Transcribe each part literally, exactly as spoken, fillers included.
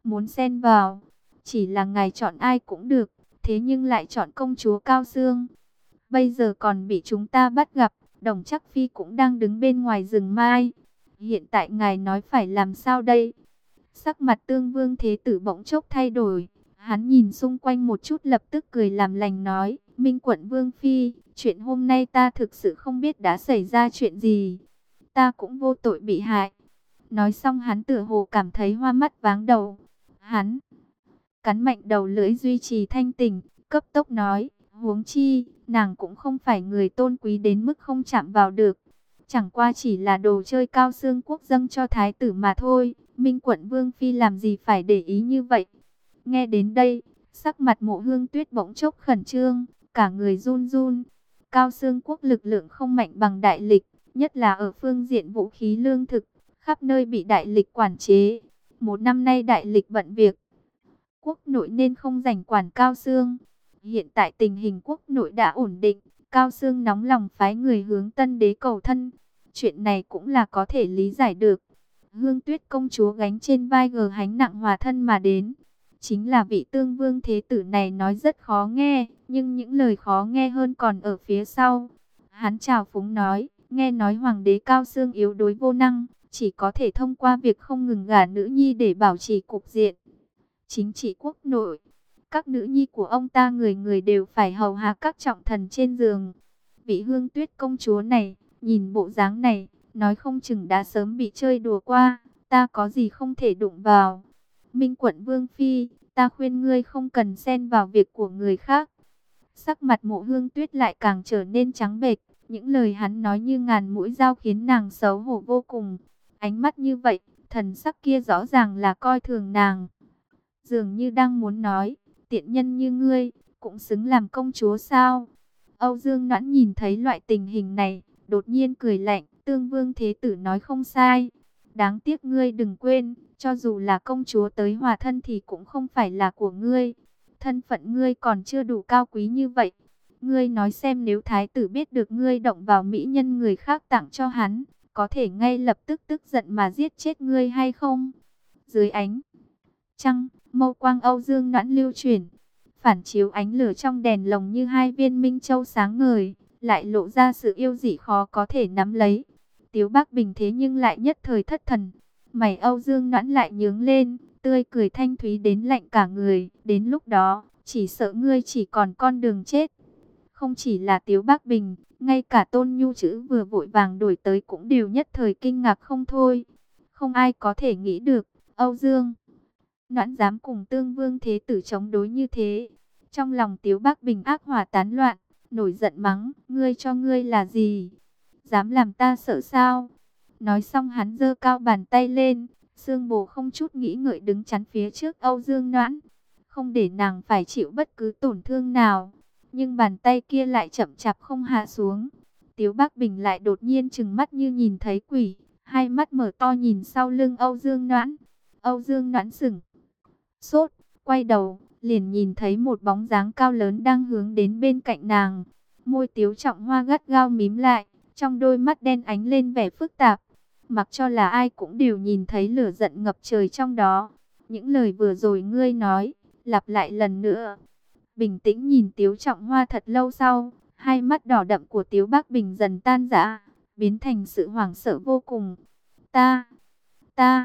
muốn xen vào. Chỉ là ngài chọn ai cũng được, thế nhưng lại chọn công chúa Cao Xương. Bây giờ còn bị chúng ta bắt gặp, Đồng Trác Phi cũng đang đứng bên ngoài rừng mai. Hiện tại ngài nói phải làm sao đây? Sắc mặt Tương Vương Thế Tử bỗng chốc thay đổi. Hắn nhìn xung quanh một chút lập tức cười làm lành nói, Minh Quận Vương Phi, chuyện hôm nay ta thực sự không biết đã xảy ra chuyện gì. Ta cũng vô tội bị hại. Nói xong hắn tựa hồ cảm thấy hoa mắt váng đầu. Hắn cắn mạnh đầu lưỡi duy trì thanh tỉnh, cấp tốc nói, huống chi, nàng cũng không phải người tôn quý đến mức không chạm vào được. Chẳng qua chỉ là đồ chơi Cao Xương quốc dâng cho thái tử mà thôi. Minh Quận Vương Phi làm gì phải để ý như vậy. Nghe đến đây, sắc mặt Mộ Hương Tuyết bỗng chốc khẩn trương, cả người run run. Cao Xương quốc lực lượng không mạnh bằng Đại Lịch, nhất là ở phương diện vũ khí lương thực, khắp nơi bị Đại Lịch quản chế. Một năm nay Đại Lịch bận việc quốc nội nên không rảnh quản Cao Xương. Hiện tại tình hình quốc nội đã ổn định, Cao Xương nóng lòng phái người hướng Tân Đế cầu thân. Chuyện này cũng là có thể lý giải được. Hương Tuyết công chúa gánh trên vai gờ gánh nặng hòa thân mà đến. Chính là vị Tương Vương Thế Tử này nói rất khó nghe, nhưng những lời khó nghe hơn còn ở phía sau. Hắn trào phúng nói, nghe nói Hoàng đế Cao Xương yếu đuối vô năng, chỉ có thể thông qua việc không ngừng gả nữ nhi để bảo trì cục diện chính trị quốc nội. Các nữ nhi của ông ta người người đều phải hầu hạ các trọng thần trên giường. Vị Hương Tuyết công chúa này, nhìn bộ dáng này, nói không chừng đã sớm bị chơi đùa qua, ta có gì không thể đụng vào. Minh Quận Vương Phi, ta khuyên ngươi không cần xen vào việc của người khác. Sắc mặt Mộ Hương Tuyết lại càng trở nên trắng bệch, những lời hắn nói như ngàn mũi dao khiến nàng xấu hổ vô cùng. Ánh mắt như vậy, thần sắc kia rõ ràng là coi thường nàng. Dường như đang muốn nói, tiện nhân như ngươi, cũng xứng làm công chúa sao? Âu Dương Noãn nhìn thấy loại tình hình này, đột nhiên cười lạnh, Tương Vương Thế Tử nói không sai. Đáng tiếc ngươi đừng quên, cho dù là công chúa tới hòa thân thì cũng không phải là của ngươi. Thân phận ngươi còn chưa đủ cao quý như vậy. Ngươi nói xem nếu thái tử biết được ngươi động vào mỹ nhân người khác tặng cho hắn, có thể ngay lập tức tức giận mà giết chết ngươi hay không? Dưới ánh trăng, mâu quang Âu Dương Noãn lưu chuyển, phản chiếu ánh lửa trong đèn lồng như hai viên minh châu sáng ngời, lại lộ ra sự yêu dị khó có thể nắm lấy. Tiếu Bắc Bình thế nhưng lại nhất thời thất thần, mày Âu Dương Noãn lại nhướng lên, tươi cười thanh thúy đến lạnh cả người. Đến lúc đó, chỉ sợ ngươi chỉ còn con đường chết. Không chỉ là Tiếu Bắc Bình, ngay cả Tôn Nhu chữ vừa vội vàng đổi tới cũng đều nhất thời kinh ngạc không thôi. Không ai có thể nghĩ được, Âu Dương Noãn dám cùng Tương Vương Thế Tử chống đối như thế. Trong lòng Tiếu Bắc Bình ác hỏa tán loạn, nổi giận mắng, ngươi cho ngươi là gì? Dám làm ta sợ sao? Nói xong hắn giơ cao bàn tay lên, Sương Bồ không chút nghĩ ngợi đứng chắn phía trước Âu Dương Noãn, không để nàng phải chịu bất cứ tổn thương nào. Nhưng bàn tay kia lại chậm chạp không hạ xuống. Tiếu Bắc Bình lại đột nhiên trừng mắt như nhìn thấy quỷ, hai mắt mở to nhìn sau lưng Âu Dương Noãn. Âu Dương Noãn sững sốt, quay đầu, liền nhìn thấy một bóng dáng cao lớn đang hướng đến bên cạnh nàng. Môi Tiếu Trọng Hoa gắt gao mím lại, trong đôi mắt đen ánh lên vẻ phức tạp. Mặc cho là ai cũng đều nhìn thấy lửa giận ngập trời trong đó. Những lời vừa rồi ngươi nói, lặp lại lần nữa. Bình tĩnh nhìn Tiếu Trọng Hoa thật lâu sau, hai mắt đỏ đậm của Tiếu Bắc Bình dần tan rã, biến thành sự hoảng sợ vô cùng. Ta, ta,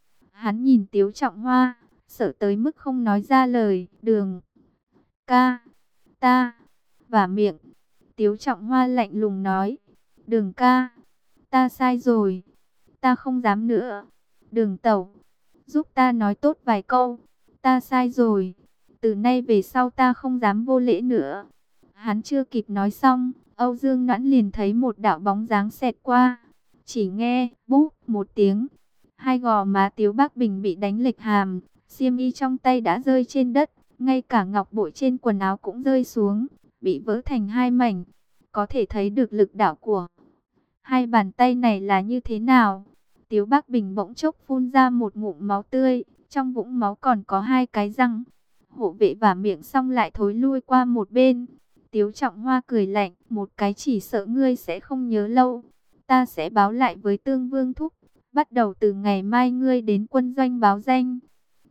hắn nhìn Tiếu Trọng Hoa, sợ tới mức không nói ra lời. Đường ca, ta, và miệng. Tiếu Trọng Hoa lạnh lùng nói, Đường ca, ta sai rồi, ta không dám nữa. Đường tẩu, giúp ta nói tốt vài câu, ta sai rồi, từ nay về sau ta không dám vô lễ nữa. Hắn chưa kịp nói xong, Âu Dương Noãn liền thấy một đạo bóng dáng xẹt qua. Chỉ nghe búp một tiếng, hai gò má Tiếu Bắc Bình bị đánh lệch hàm, xiêm y trong tay đã rơi trên đất, ngay cả ngọc bội trên quần áo cũng rơi xuống, bị vỡ thành hai mảnh. Có thể thấy được lực đạo của hai bàn tay này là như thế nào. Tiếu Bắc Bình bỗng chốc phun ra một ngụm máu tươi, trong vũng máu còn có hai cái răng. Hộ vệ và miệng xong lại thối lui qua một bên. Tiếu Trọng Hoa cười lạnh, một cái chỉ sợ ngươi sẽ không nhớ lâu. Ta sẽ báo lại với Tương Vương thúc, bắt đầu từ ngày mai ngươi đến quân doanh báo danh.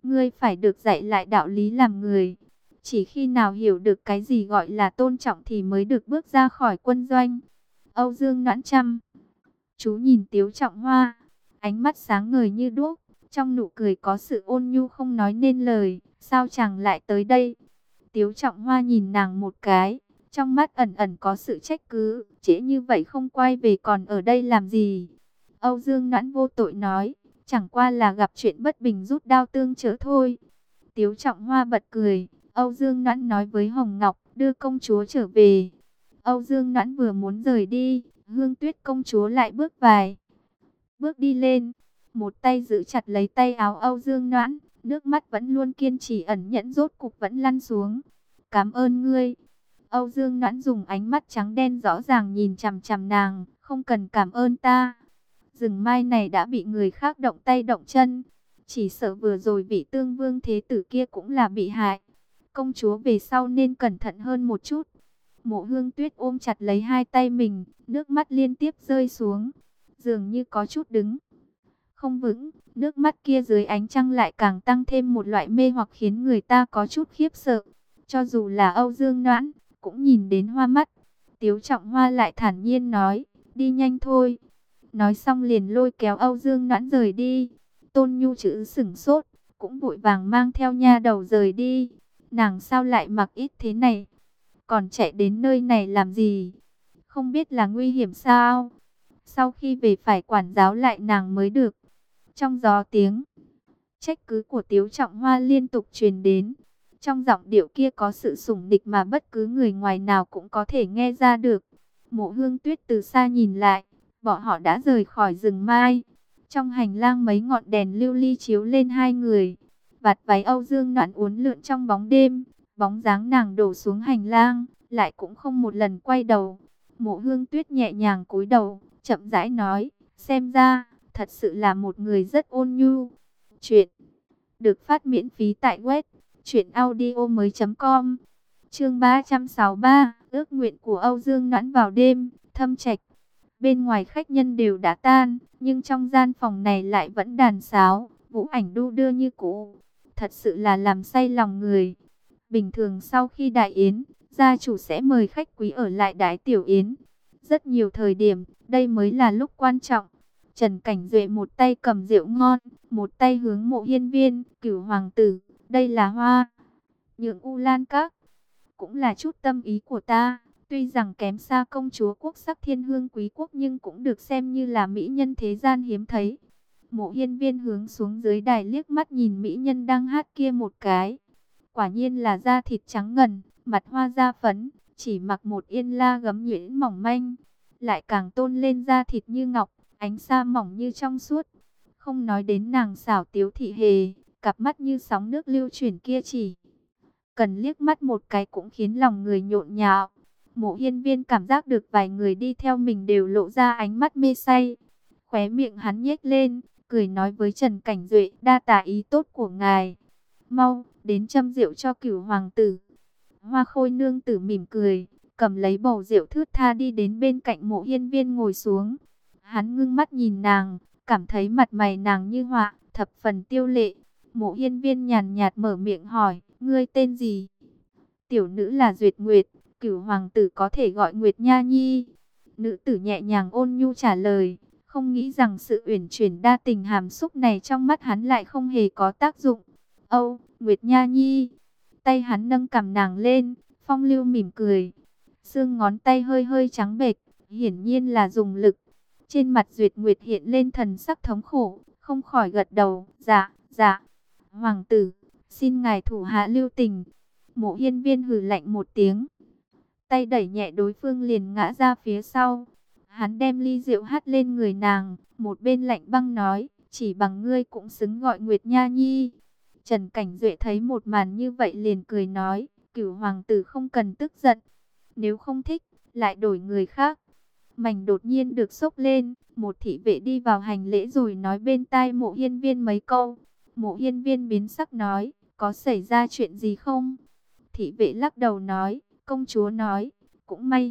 ngươi phải được dạy lại đạo lý làm người. Chỉ khi nào hiểu được cái gì gọi là tôn trọng thì mới được bước ra khỏi quân doanh. Âu Dương Noãn chăm chú nhìn Tiếu Trọng Hoa, ánh mắt sáng ngời như đuốc, trong nụ cười có sự ôn nhu không nói nên lời. Sao chàng lại tới đây? Tiếu Trọng Hoa nhìn nàng một cái, trong mắt ẩn ẩn có sự trách cứ. Trễ như vậy không quay về còn ở đây làm gì? Âu Dương Noãn vô tội nói, chẳng qua là gặp chuyện bất bình rút đao tương trợ thôi. Tiếu Trọng Hoa bật cười. Âu Dương Noãn nói với Hồng Ngọc, đưa công chúa trở về. Âu Dương Noãn vừa muốn rời đi, Hương Tuyết công chúa lại bước vài bước đi lên, một tay giữ chặt lấy tay áo Âu Dương Noãn, nước mắt vẫn luôn kiên trì ẩn nhẫn rốt cục vẫn lăn xuống. Cảm ơn ngươi. Âu Dương Noãn dùng ánh mắt trắng đen rõ ràng nhìn chằm chằm nàng, không cần cảm ơn ta. Rừng mai này đã bị người khác động tay động chân, chỉ sợ vừa rồi vị Tương Vương thế tử kia cũng là bị hại. Công chúa về sau nên cẩn thận hơn một chút. Mộ Hương Tuyết ôm chặt lấy hai tay mình, nước mắt liên tiếp rơi xuống, dường như có chút đứng không vững. Nước mắt kia dưới ánh trăng lại càng tăng thêm một loại mê hoặc khiến người ta có chút khiếp sợ. Cho dù là Âu Dương Noãn, cũng nhìn đến hoa mắt. Tiếu Trọng Hoa lại thản nhiên nói, đi nhanh thôi. Nói xong liền lôi kéo Âu Dương Noãn rời đi. Tôn Nhu chữ sửng sốt, cũng vội vàng mang theo nha đầu rời đi. Nàng sao lại mặc ít thế này? Còn chạy đến nơi này làm gì? Không biết là nguy hiểm sao? Sau khi về phải quản giáo lại nàng mới được. Trong gió tiếng trách cứ của Tiếu Trọng Hoa liên tục truyền đến. Trong giọng điệu kia có sự sủng địch mà bất cứ người ngoài nào cũng có thể nghe ra được. Mộ Hương Tuyết từ xa nhìn lại, bọn họ đã rời khỏi rừng mai. Trong hành lang mấy ngọn đèn lưu ly chiếu lên hai người. Vạt váy Âu Dương Noãn uốn lượn trong bóng đêm, bóng dáng nàng đổ xuống hành lang, lại cũng không một lần quay đầu. Mộ Hương Tuyết nhẹ nhàng cúi đầu, chậm rãi nói, xem ra, thật sự là một người rất ôn nhu. Chuyện được phát miễn phí tại web truyện audio mới chấm com. Chương ba trăm sáu mươi ba, ước nguyện của Âu Dương Noãn vào đêm, Thâm Trạch. Bên ngoài khách nhân đều đã tan, nhưng trong gian phòng này lại vẫn đàn sáo, vũ ảnh đu đưa như cũ. Thật sự là làm say lòng người. Bình thường sau khi đại yến, gia chủ sẽ mời khách quý ở lại đái tiểu yến. Rất nhiều thời điểm, đây mới là lúc quan trọng. Trần Cảnh Duệ một tay cầm rượu ngon, một tay hướng Mộ Hiên Viên, Cửu hoàng tử, đây là hoa nhượng U Lan Các, cũng là chút tâm ý của ta. Tuy rằng kém xa công chúa quốc sắc thiên hương quý quốc nhưng cũng được xem như là mỹ nhân thế gian hiếm thấy. Mộ Hiên Viên hướng xuống dưới đài liếc mắt nhìn mỹ nhân đang hát kia một cái. Quả nhiên là da thịt trắng ngần, mặt hoa da phấn, chỉ mặc một yên la gấm nhuyễn mỏng manh, lại càng tôn lên da thịt như ngọc, ánh sa mỏng như trong suốt. Không nói đến nàng xảo tiếu thị hề, cặp mắt như sóng nước lưu chuyển kia chỉ cần liếc mắt một cái cũng khiến lòng người nhộn nhạo. Mộ Hiên Viên cảm giác được vài người đi theo mình đều lộ ra ánh mắt mê say. Khóe miệng hắn nhếch lên, cười nói với Trần Cảnh Duệ, đa tạ ý tốt của ngài. Mau, đến châm rượu cho Cửu hoàng tử. Hoa Khôi nương tử mỉm cười, cầm lấy bầu rượu thướt tha đi đến bên cạnh Mộ Hiên Viên ngồi xuống. Hắn ngưng mắt nhìn nàng, cảm thấy mặt mày nàng như họa, thập phần tiêu lệ. Mộ Hiên Viên nhàn nhạt mở miệng hỏi, ngươi tên gì? Tiểu nữ là Duyệt Nguyệt, Cửu hoàng tử có thể gọi Nguyệt Nha Nhi. Nữ tử nhẹ nhàng ôn nhu trả lời, không nghĩ rằng sự uyển chuyển đa tình hàm xúc này trong mắt hắn lại không hề có tác dụng. Âu, Nguyệt Nha Nhi. Tay hắn nâng cằm nàng lên, phong lưu mỉm cười. Xương ngón tay hơi hơi trắng bệch, hiển nhiên là dùng lực. Trên mặt Duyệt Nguyệt hiện lên thần sắc thống khổ, không khỏi gật đầu, dạ, dạ. Hoàng tử, xin ngài thủ hạ lưu tình. Mộ Hiên Viên hừ lạnh một tiếng, tay đẩy nhẹ đối phương liền ngã ra phía sau. Hắn đem ly rượu hắt lên người nàng, một bên lạnh băng nói, chỉ bằng ngươi cũng xứng gọi Nguyệt Nha Nhi. Trần Cảnh Duệ thấy một màn như vậy liền cười nói, Cửu hoàng tử không cần tức giận, nếu không thích, lại đổi người khác. Mảnh đột nhiên được xốc lên, một thị vệ đi vào hành lễ rồi nói bên tai Mộ Hiên Viên mấy câu. Mộ Hiên Viên biến sắc nói, có xảy ra chuyện gì không? Thị vệ lắc đầu nói, công chúa nói, cũng may.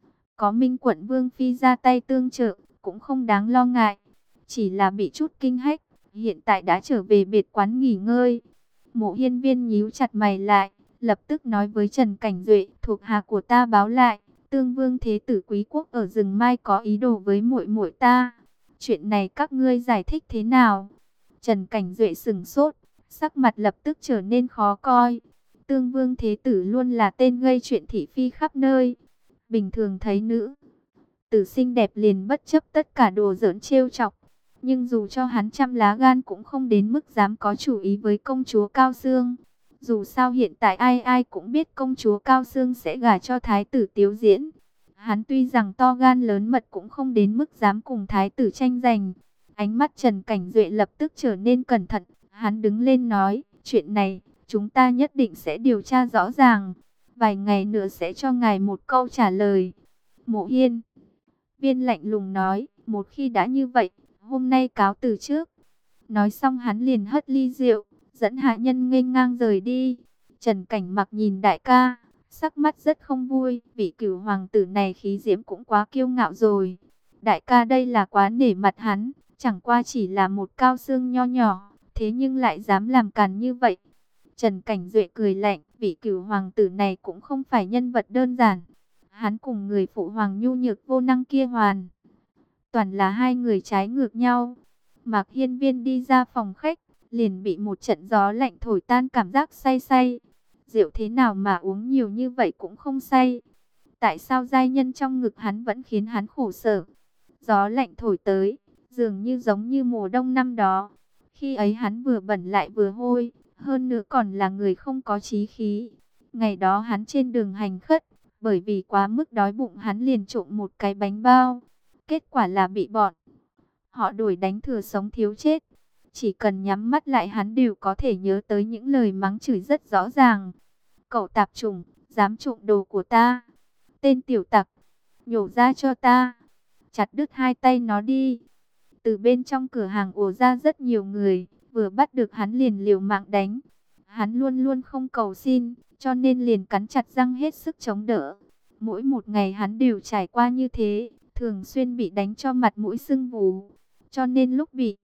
Có Minh quận Vương Phi ra tay tương trợ, cũng không đáng lo ngại. Chỉ là bị chút kinh hách, hiện tại đã trở về biệt quán nghỉ ngơi. Mộ Hiên Viên nhíu chặt mày lại, lập tức nói với Trần Cảnh Duệ, thuộc hạ của ta báo lại, Tương Vương Thế tử Quý Quốc ở rừng Mai có ý đồ với muội muội ta. Chuyện này các ngươi giải thích thế nào? Trần Cảnh Duệ sững sốt, sắc mặt lập tức trở nên khó coi. Tương Vương Thế tử luôn là tên gây chuyện thị phi khắp nơi. Bình thường thấy nữ tử xinh đẹp liền bất chấp tất cả đồ giỡn trêu chọc. Nhưng dù cho hắn trăm lá gan cũng không đến mức dám có chủ ý với công chúa Cao Xương. Dù sao hiện tại ai ai cũng biết công chúa Cao Xương sẽ gả cho thái tử Tiếu Diễn. Hắn tuy rằng to gan lớn mật cũng không đến mức dám cùng thái tử tranh giành. Ánh mắt Trần Cảnh Duệ lập tức trở nên cẩn thận. Hắn đứng lên nói, chuyện này chúng ta nhất định sẽ điều tra rõ ràng. Vài ngày nữa sẽ cho ngài một câu trả lời. Mộ Hiên Viên lạnh lùng nói, một khi đã như vậy, hôm nay cáo từ trước. Nói xong hắn liền hất ly rượu, dẫn hạ nhân nghênh ngang rời đi. Trần Cảnh Mặc nhìn đại ca, sắc mắt rất không vui, vị cửu hoàng tử này khí diễm cũng quá kiêu ngạo rồi. Đại ca đây là quá nể mặt hắn, chẳng qua chỉ là một Cao Xương nho nhỏ, thế nhưng lại dám làm càn như vậy. Trần Cảnh Duệ cười lạnh, vị cửu hoàng tử này cũng không phải nhân vật đơn giản. Hắn cùng người phụ hoàng nhu nhược vô năng kia hoàn toàn là hai người trái ngược nhau. Mạc Hiên Viên đi ra phòng khách, liền bị một trận gió lạnh thổi tan cảm giác say say. Rượu thế nào mà uống nhiều như vậy cũng không say. Tại sao giai nhân trong ngực hắn vẫn khiến hắn khổ sở? Gió lạnh thổi tới, dường như giống như mùa đông năm đó. Khi ấy hắn vừa bẩn lại vừa hôi, hơn nữa còn là người không có chí khí. Ngày đó hắn trên đường hành khất, bởi vì quá mức đói bụng hắn liền trộm một cái bánh bao. Kết quả là bị bọn họ đuổi đánh thừa sống thiếu chết. Chỉ cần nhắm mắt lại hắn đều có thể nhớ tới những lời mắng chửi rất rõ ràng. Cậu tạp chủng, dám trộm đồ của ta. Tên tiểu tặc, nhổ ra cho ta. Chặt đứt hai tay nó đi. Từ bên trong cửa hàng ùa ra rất nhiều người, vừa bắt được hắn liền liều mạng đánh. Hắn luôn luôn không cầu xin, cho nên liền cắn chặt răng hết sức chống đỡ. Mỗi một ngày hắn đều trải qua như thế, thường xuyên bị đánh cho mặt mũi sưng vù. Cho nên lúc bị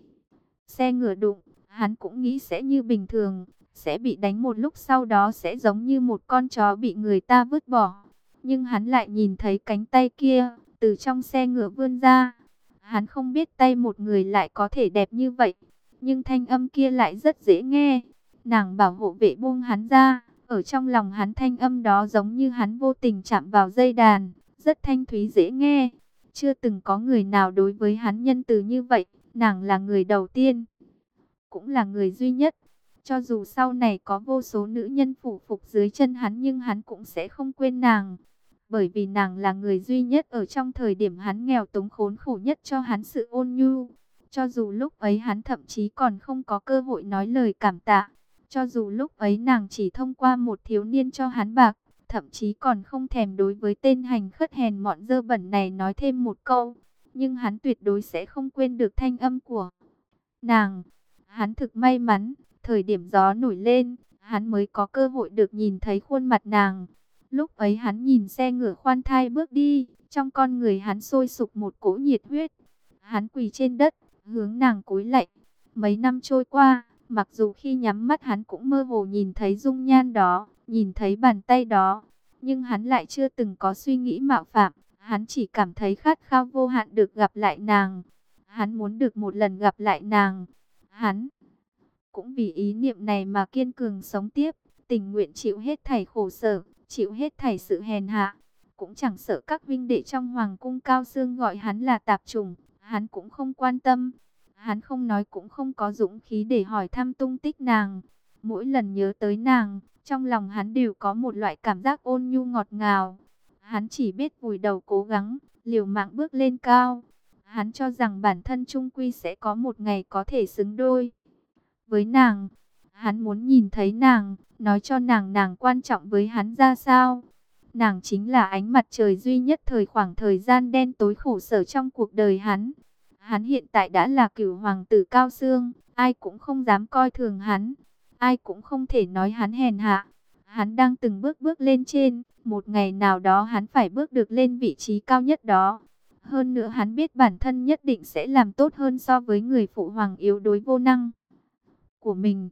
xe ngựa đụng, hắn cũng nghĩ sẽ như bình thường, sẽ bị đánh một lúc sau đó sẽ giống như một con chó bị người ta vứt bỏ. Nhưng hắn lại nhìn thấy cánh tay kia, từ trong xe ngựa vươn ra. Hắn không biết tay một người lại có thể đẹp như vậy, nhưng thanh âm kia lại rất dễ nghe. Nàng bảo hộ vệ buông hắn ra, ở trong lòng hắn thanh âm đó giống như hắn vô tình chạm vào dây đàn, rất thanh thúy dễ nghe. Chưa từng có người nào đối với hắn nhân từ như vậy, nàng là người đầu tiên, cũng là người duy nhất. Cho dù sau này có vô số nữ nhân phủ phục dưới chân hắn nhưng hắn cũng sẽ không quên nàng. Bởi vì nàng là người duy nhất ở trong thời điểm hắn nghèo túng khốn khổ nhất cho hắn sự ôn nhu. Cho dù lúc ấy hắn thậm chí còn không có cơ hội nói lời cảm tạ. Cho dù lúc ấy nàng chỉ thông qua một thiếu niên cho hắn bạc, thậm chí còn không thèm đối với tên hành khất hèn mọn dơ bẩn này nói thêm một câu. Nhưng hắn tuyệt đối sẽ không quên được thanh âm của nàng. Hắn thực may mắn, thời điểm gió nổi lên, hắn mới có cơ hội được nhìn thấy khuôn mặt nàng. Lúc ấy hắn nhìn xe ngựa khoan thai bước đi, trong con người hắn sôi sục một cỗ nhiệt huyết. Hắn quỳ trên đất, hướng nàng cúi lạy. Mấy năm trôi qua, mặc dù khi nhắm mắt hắn cũng mơ hồ nhìn thấy dung nhan đó, nhìn thấy bàn tay đó, nhưng hắn lại chưa từng có suy nghĩ mạo phạm. Hắn chỉ cảm thấy khát khao vô hạn được gặp lại nàng. Hắn muốn được một lần gặp lại nàng. Hắn cũng vì ý niệm này mà kiên cường sống tiếp, tình nguyện chịu hết thảy khổ sở, chịu hết thảy sự hèn hạ. Cũng chẳng sợ các vinh đệ trong hoàng cung Cao Xương gọi hắn là tạp chủng, hắn cũng không quan tâm. Hắn không nói cũng không có dũng khí để hỏi thăm tung tích nàng. Mỗi lần nhớ tới nàng, trong lòng hắn đều có một loại cảm giác ôn nhu ngọt ngào. Hắn chỉ biết vùi đầu cố gắng, liều mạng bước lên cao. Hắn cho rằng bản thân trung quy sẽ có một ngày có thể xứng đôi với nàng. Hắn muốn nhìn thấy nàng, nói cho nàng nàng quan trọng với hắn ra sao. Nàng chính là ánh mặt trời duy nhất thời khoảng thời gian đen tối khổ sở trong cuộc đời hắn. Hắn hiện tại đã là cửu hoàng tử Cao Xương, ai cũng không dám coi thường hắn, ai cũng không thể nói hắn hèn hạ. Hắn đang từng bước bước lên trên, một ngày nào đó hắn phải bước được lên vị trí cao nhất đó. Hơn nữa hắn biết bản thân nhất định sẽ làm tốt hơn so với người phụ hoàng yếu đuối vô năng của mình.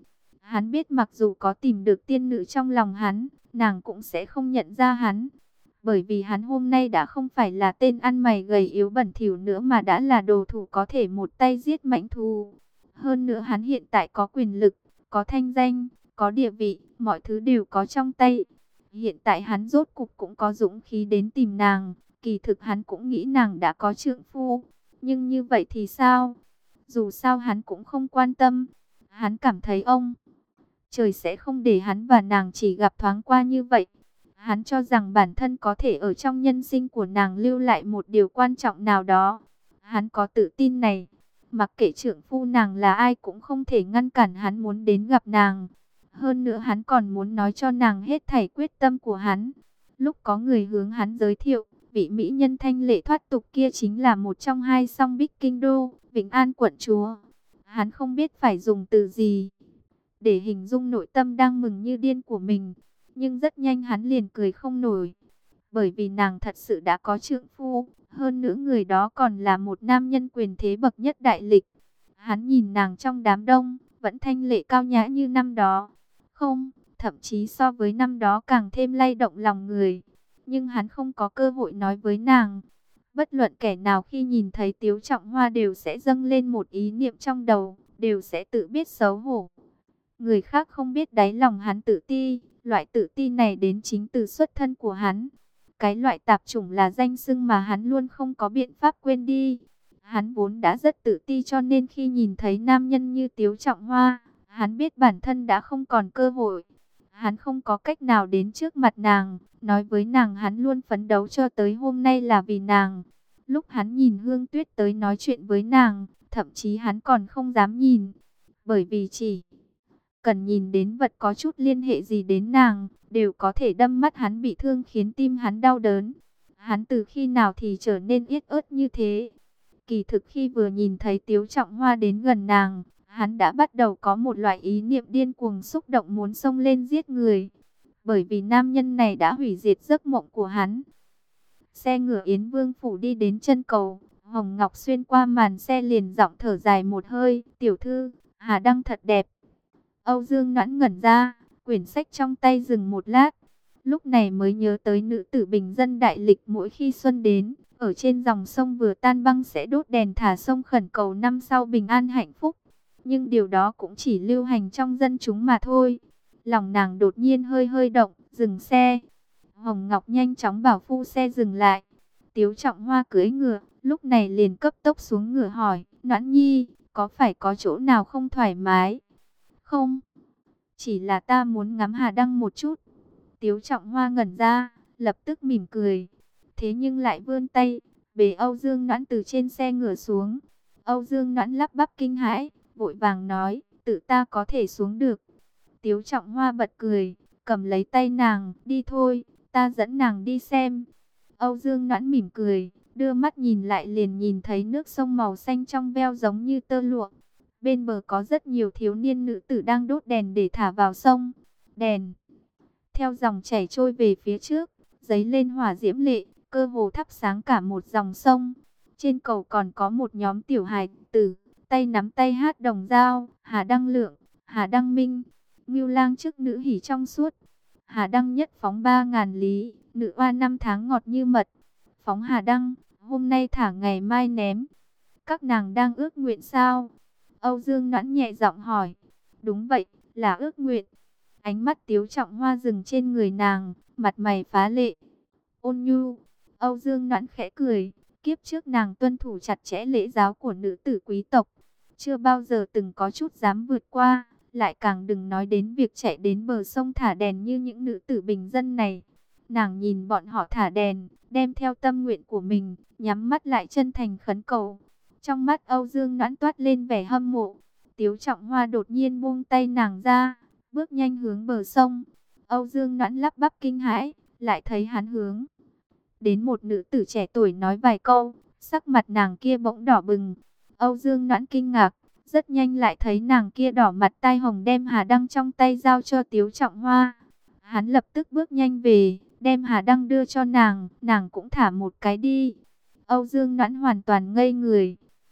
Hắn biết mặc dù có tìm được tiên nữ trong lòng hắn, nàng cũng sẽ không nhận ra hắn. Bởi vì hắn hôm nay đã không phải là tên ăn mày gầy yếu bẩn thỉu nữa mà đã là đồ thủ có thể một tay giết mãnh thú. Hơn nữa hắn hiện tại có quyền lực, có thanh danh, có địa vị, mọi thứ đều có trong tay. Hiện tại hắn rốt cục cũng có dũng khí đến tìm nàng, kỳ thực hắn cũng nghĩ nàng đã có trượng phu. Nhưng như vậy thì sao? Dù sao hắn cũng không quan tâm. Hắn cảm thấy ông trời sẽ không để hắn và nàng chỉ gặp thoáng qua như vậy. Hắn cho rằng bản thân có thể ở trong nhân sinh của nàng lưu lại một điều quan trọng nào đó. Hắn có tự tin này. Mặc kệ trượng phu nàng là ai cũng không thể ngăn cản hắn muốn đến gặp nàng. Hơn nữa hắn còn muốn nói cho nàng hết thảy quyết tâm của hắn. Lúc có người hướng hắn giới thiệu, vị mỹ nhân thanh lệ thoát tục kia chính là một trong hai song bích kinh đô, Vĩnh An quận chúa. Hắn không biết phải dùng từ gì để hình dung nội tâm đang mừng như điên của mình. Nhưng rất nhanh hắn liền cười không nổi. Bởi vì nàng thật sự đã có trượng phu. Hơn nữa người đó còn là một nam nhân quyền thế bậc nhất đại lịch. Hắn nhìn nàng trong đám đông, vẫn thanh lệ cao nhã như năm đó. Không, thậm chí so với năm đó càng thêm lay động lòng người. Nhưng hắn không có cơ hội nói với nàng. Bất luận kẻ nào khi nhìn thấy Tiếu Trọng Hoa đều sẽ dâng lên một ý niệm trong đầu, đều sẽ tự biết xấu hổ. Người khác không biết đáy lòng hắn tự ti, loại tự ti này đến chính từ xuất thân của hắn. Cái loại tạp chủng là danh xưng mà hắn luôn không có biện pháp quên đi. Hắn vốn đã rất tự ti cho nên khi nhìn thấy nam nhân như Tiếu Trọng Hoa, hắn biết bản thân đã không còn cơ hội. Hắn không có cách nào đến trước mặt nàng, nói với nàng hắn luôn phấn đấu cho tới hôm nay là vì nàng. Lúc hắn nhìn Hương Tuyết tới nói chuyện với nàng, thậm chí hắn còn không dám nhìn. Bởi vì chỉ cần nhìn đến vật có chút liên hệ gì đến nàng, đều có thể đâm mắt hắn bị thương khiến tim hắn đau đớn. Hắn từ khi nào thì trở nên yết ớt như thế? Kỳ thực khi vừa nhìn thấy Tiếu Trọng Hoa đến gần nàng, hắn đã bắt đầu có một loại ý niệm điên cuồng xúc động muốn xông lên giết người. Bởi vì nam nhân này đã hủy diệt giấc mộng của hắn. Xe ngựa Yến Vương Phủ đi đến chân cầu, Hồng Ngọc xuyên qua màn xe liền giọng thở dài một hơi. Tiểu thư, Hà Đăng thật đẹp. Âu Dương Noãn ngẩn ra, quyển sách trong tay dừng một lát. Lúc này mới nhớ tới nữ tử bình dân đại lịch mỗi khi xuân đến, ở trên dòng sông vừa tan băng sẽ đốt đèn thả sông khẩn cầu năm sau bình an hạnh phúc. Nhưng điều đó cũng chỉ lưu hành trong dân chúng mà thôi. Lòng nàng đột nhiên hơi hơi động, dừng xe. Hồng Ngọc nhanh chóng bảo phu xe dừng lại. Tiếu Trọng Hoa cưỡi ngựa, lúc này liền cấp tốc xuống ngựa hỏi, Noãn Nhi, có phải có chỗ nào không thoải mái? Không, chỉ là ta muốn ngắm Hà Đăng một chút. Tiếu Trọng Hoa ngẩn ra, lập tức mỉm cười. Thế nhưng lại vươn tay, bế Âu Dương Noãn từ trên xe ngựa xuống. Âu Dương Noãn lắp bắp kinh hãi, vội vàng nói, tự ta có thể xuống được. Tiếu Trọng Hoa bật cười, cầm lấy tay nàng, đi thôi, ta dẫn nàng đi xem. Âu Dương Noãn mỉm cười, đưa mắt nhìn lại liền nhìn thấy nước sông màu xanh trong veo giống như tơ lụa. Bên bờ có rất nhiều thiếu niên nữ tử đang đốt đèn để thả vào sông. Đèn theo dòng chảy trôi về phía trước, dấy lên hỏa diễm lệ, cơ hồ thắp sáng cả một dòng sông. Trên cầu còn có một nhóm tiểu hài tử, tay nắm tay hát đồng dao, Hà Đăng Lượng, Hà Đăng Minh, Ngưu Lang trước nữ hỉ trong suốt. Hà Đăng nhất phóng ba ngàn lý, nữ oa năm tháng ngọt như mật. Phóng Hà Đăng, hôm nay thả ngày mai ném. Các nàng đang ước nguyện sao? Âu Dương Noãn nhẹ giọng hỏi. Đúng vậy, là ước nguyện. Ánh mắt Tiếu Trọng Hoa dừng trên người nàng, mặt mày phá lệ. Ôn nhu, Âu Dương Noãn khẽ cười. Kiếp trước nàng tuân thủ chặt chẽ lễ giáo của nữ tử quý tộc. Chưa bao giờ từng có chút dám vượt qua. Lại càng đừng nói đến việc chạy đến bờ sông thả đèn như những nữ tử bình dân này. Nàng nhìn bọn họ thả đèn, đem theo tâm nguyện của mình, nhắm mắt lại chân thành khấn cầu. Trong mắt Âu Dương Noãn toát lên vẻ hâm mộ. Tiếu Trọng Hoa đột nhiên buông tay nàng ra, bước nhanh hướng bờ sông. Âu Dương Noãn lắp bắp kinh hãi, lại thấy hắn hướng đến một nữ tử trẻ tuổi nói vài câu, sắc mặt nàng kia bỗng đỏ bừng. Âu Dương Noãn kinh ngạc, rất nhanh lại thấy nàng kia đỏ mặt tai hồng đem Hà Đăng trong tay giao cho Tiếu Trọng Hoa. Hắn lập tức bước nhanh về, đem Hà Đăng đưa cho nàng, nàng cũng thả một cái đi. Âu Dương Noãn hoàn toàn ngây người.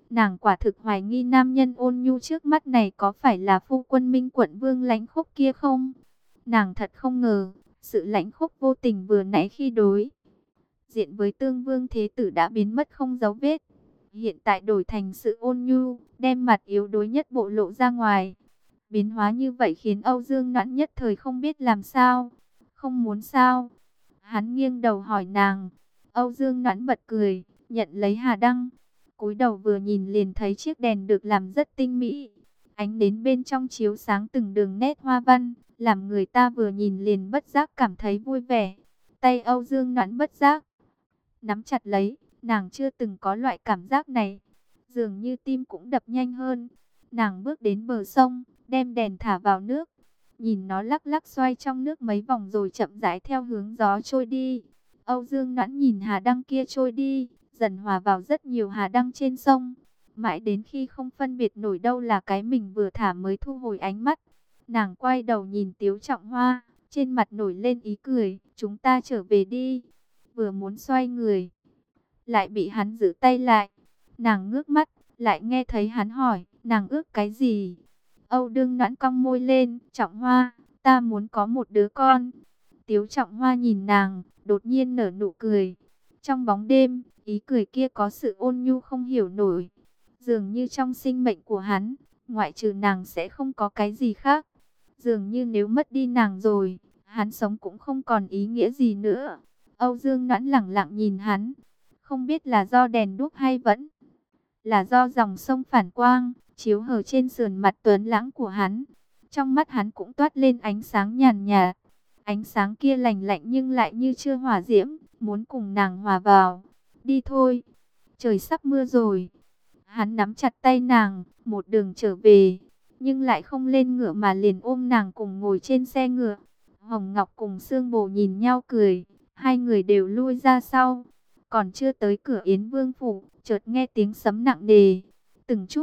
Nàng quả thực hoài nghi nam nhân ôn nhu trước mắt này có phải là phu quân Minh quận vương Lãnh Khúc kia không? Nàng thật không ngờ, sự Lãnh Khúc vô tình vừa nãy khi đối diện với Tương Vương Thế Tử đã biến mất không dấu vết. Hiện tại đổi thành sự ôn nhu, đem mặt yếu đuối nhất bộ lộ ra ngoài. Biến hóa như vậy khiến Âu Dương Noãn nhất thời không biết làm sao. Không muốn sao? Hắn nghiêng đầu hỏi nàng. Âu Dương Noãn bật cười, nhận lấy hà đăng. Cúi đầu vừa nhìn liền thấy chiếc đèn được làm rất tinh mỹ. Ánh đến bên trong chiếu sáng từng đường nét hoa văn, làm người ta vừa nhìn liền bất giác cảm thấy vui vẻ. Tay Âu Dương Noãn bất giác nắm chặt lấy, nàng chưa từng có loại cảm giác này. Dường như tim cũng đập nhanh hơn. Nàng bước đến bờ sông, đem đèn thả vào nước. Nhìn nó lắc lắc xoay trong nước mấy vòng rồi chậm rãi theo hướng gió trôi đi. Âu Dương Noãn nhìn hà đăng kia trôi đi, dần hòa vào rất nhiều hà đăng trên sông. Mãi đến khi không phân biệt nổi đâu là cái mình vừa thả mới thu hồi ánh mắt. Nàng quay đầu nhìn Tiếu Trọng Hoa, trên mặt nổi lên ý cười, chúng ta trở về đi. Vừa muốn xoay người, lại bị hắn giữ tay lại. Nàng ngước mắt, lại nghe thấy hắn hỏi, nàng ước cái gì? Âu Dương Noãn cong môi lên, Trọng Hoa, ta muốn có một đứa con. Tiếu Trọng Hoa nhìn nàng, đột nhiên nở nụ cười. Trong bóng đêm, ý cười kia có sự ôn nhu không hiểu nổi. Dường như trong sinh mệnh của hắn, ngoại trừ nàng sẽ không có cái gì khác. Dường như nếu mất đi nàng rồi, hắn sống cũng không còn ý nghĩa gì nữa. Âu Dương Noãn lẳng lặng nhìn hắn, không biết là do đèn đuốc hay vẫn là do dòng sông phản quang, chiếu hờ trên sườn mặt tuấn lãng của hắn. Trong mắt hắn cũng toát lên ánh sáng nhàn nhạt. Ánh sáng kia lạnh lạnh nhưng lại như chưa hỏa diễm, muốn cùng nàng hòa vào. Đi thôi, trời sắp mưa rồi. Hắn nắm chặt tay nàng, một đường trở về, nhưng lại không lên ngựa mà liền ôm nàng cùng ngồi trên xe ngựa. Hồng Ngọc cùng Sương Bồ nhìn nhau cười, hai người đều lui ra sau. Còn chưa tới cửa Yến Vương phủ, chợt nghe tiếng sấm nặng nề, từng chút,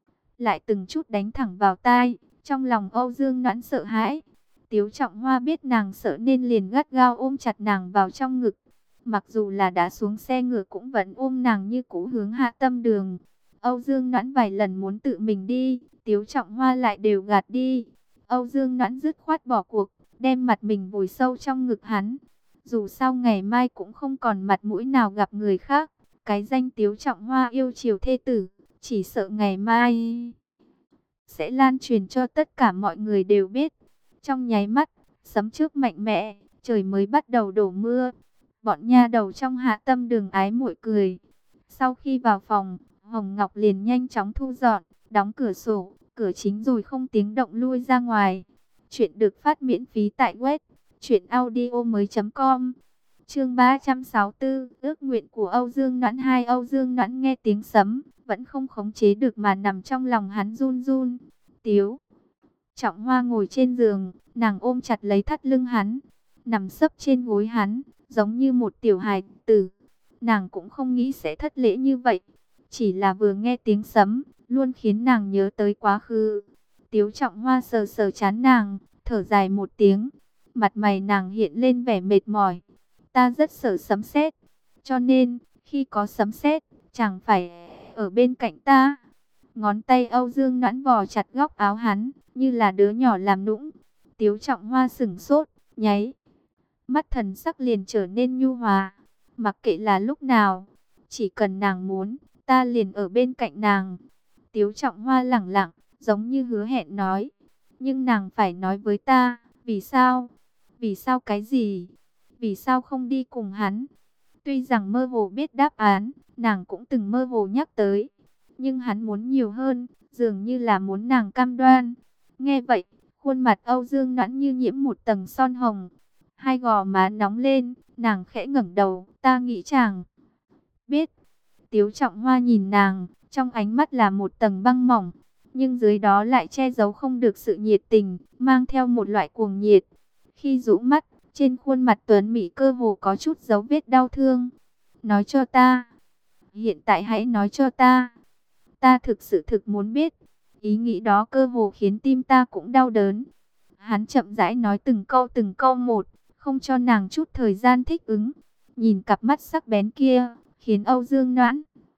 lại từng chút đánh thẳng vào tai. Trong lòng Âu Dương Noãn sợ hãi. Tiếu Trọng Hoa biết nàng sợ nên liền gắt gao ôm chặt nàng vào trong ngực. Mặc dù là đã xuống xe ngựa cũng vẫn ôm nàng như cũ hướng Hạ Tâm Đường. Âu Dương Noãn vài lần muốn tự mình đi, Tiếu Trọng Hoa lại đều gạt đi. Âu Dương Noãn dứt khoát bỏ cuộc, đem mặt mình vùi sâu trong ngực hắn. Dù sao ngày mai cũng không còn mặt mũi nào gặp người khác. Cái danh Tiếu Trọng Hoa yêu chiều thê tử, chỉ sợ ngày mai sẽ lan truyền cho tất cả mọi người đều biết. Trong nháy mắt, sấm chớp mạnh mẽ, trời mới bắt đầu đổ mưa. Bọn nha đầu trong Hạ Tâm Đường ái muội cười. Sau khi vào phòng, Hồng Ngọc liền nhanh chóng thu dọn, đóng cửa sổ, cửa chính rồi không tiếng động lui ra ngoài. Chuyện được phát miễn phí tại web truyện audio mới chấm com. Chương ba trăm sáu mươi tư, ước nguyện của Âu Dương Noãn. Hai Âu Dương Noãn nghe tiếng sấm, vẫn không khống chế được mà nằm trong lòng hắn run run. Tiếu Trọng Hoa ngồi trên giường, nàng ôm chặt lấy thắt lưng hắn, nằm sấp trên gối hắn, giống như một tiểu hài tử. Nàng cũng không nghĩ sẽ thất lễ như vậy, chỉ là vừa nghe tiếng sấm, luôn khiến nàng nhớ tới quá khứ. Tiếu Trọng Hoa sờ sờ trán nàng, thở dài một tiếng, mặt mày nàng hiện lên vẻ mệt mỏi. Ta rất sợ sấm sét, cho nên khi có sấm sét, chẳng phải ở bên cạnh ta. Ngón tay Âu Dương Noãn vò chặt góc áo hắn, như là đứa nhỏ làm nũng. Tiếu Trọng Hoa sững sốt, nháy mắt thần sắc liền trở nên nhu hòa. Mặc kệ là lúc nào, chỉ cần nàng muốn, ta liền ở bên cạnh nàng. Tiếu Trọng Hoa lẳng lặng, giống như hứa hẹn nói. Nhưng nàng phải nói với ta, vì sao? Vì sao cái gì? Vì sao không đi cùng hắn? Tuy rằng mơ hồ biết đáp án, nàng cũng từng mơ hồ nhắc tới. Nhưng hắn muốn nhiều hơn, dường như là muốn nàng cam đoan. Nghe vậy, khuôn mặt Âu Dương Noãn như nhiễm một tầng son hồng. Hai gò má nóng lên, nàng khẽ ngẩng đầu, ta nghĩ chàng biết. Tiếu Trọng Hoa nhìn nàng, trong ánh mắt là một tầng băng mỏng, nhưng dưới đó lại che giấu không được sự nhiệt tình, mang theo một loại cuồng nhiệt. Khi rũ mắt, trên khuôn mặt tuấn mỹ cơ hồ có chút dấu vết đau thương. Nói cho ta, hiện tại hãy nói cho ta. Ta thực sự thực muốn biết. Ý nghĩ đó cơ hồ khiến tim ta cũng đau đớn. Hắn chậm rãi nói từng câu từng câu một, không cho nàng chút thời gian thích ứng. Nhìn cặp mắt sắc bén kia, khiến Âu Dương Noãn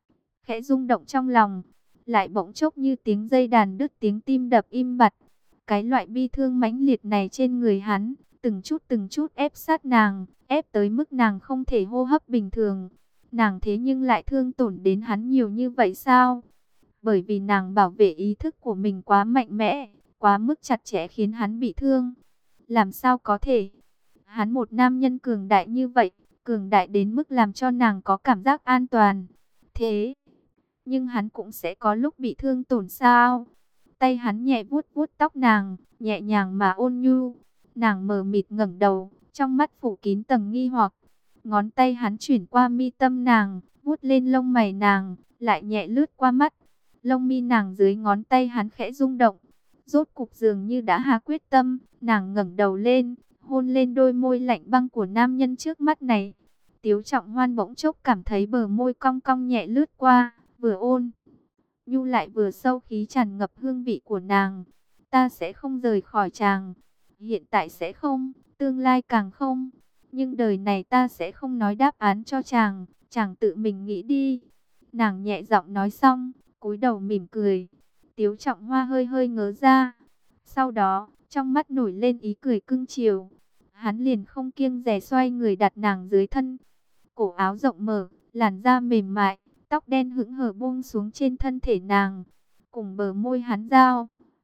khẽ rung động trong lòng. Lại bỗng chốc như tiếng dây đàn đứt, tiếng tim đập im bặt. Cái loại bi thương mãnh liệt này trên người hắn, từng chút từng chút ép sát nàng, ép tới mức nàng không thể hô hấp bình thường. Nàng thế nhưng lại thương tổn đến hắn nhiều như vậy sao? Bởi vì nàng bảo vệ ý thức của mình quá mạnh mẽ, quá mức chặt chẽ khiến hắn bị thương. Làm sao có thể? Hắn một nam nhân cường đại như vậy, cường đại đến mức làm cho nàng có cảm giác an toàn. Thế, nhưng hắn cũng sẽ có lúc bị thương tổn sao? Tay hắn nhẹ vuốt vuốt tóc nàng, nhẹ nhàng mà ôn nhu. Nàng mờ mịt ngẩng đầu, trong mắt phủ kín tầng nghi hoặc. Ngón tay hắn chuyển qua mi tâm nàng, vuốt lên lông mày nàng, lại nhẹ lướt qua mắt. Lông mi nàng dưới ngón tay hắn khẽ rung động. Rốt cục dường như đã hạ quyết tâm, nàng ngẩng đầu lên, hôn lên đôi môi lạnh băng của nam nhân trước mắt này. Tiếu Trọng Hoan bỗng chốc cảm thấy bờ môi cong cong nhẹ lướt qua, vừa ôn nhu lại vừa sâu, khí tràn ngập hương vị của nàng. Ta sẽ không rời khỏi chàng, hiện tại sẽ không, tương lai càng không, nhưng đời này ta sẽ không nói đáp án cho chàng, chàng tự mình nghĩ đi. Nàng nhẹ giọng nói xong, cúi đầu mỉm cười. Tiếu Trọng Hoa hơi hơi ngớ ra, sau đó trong mắt nổi lên ý cười cưng chiều. Hắn liền không kiêng dè xoay người đặt nàng dưới thân. Cổ áo rộng mở, làn da mềm mại, tóc đen hững hờ buông xuống trên thân thể nàng. Cùng bờ môi hắn giao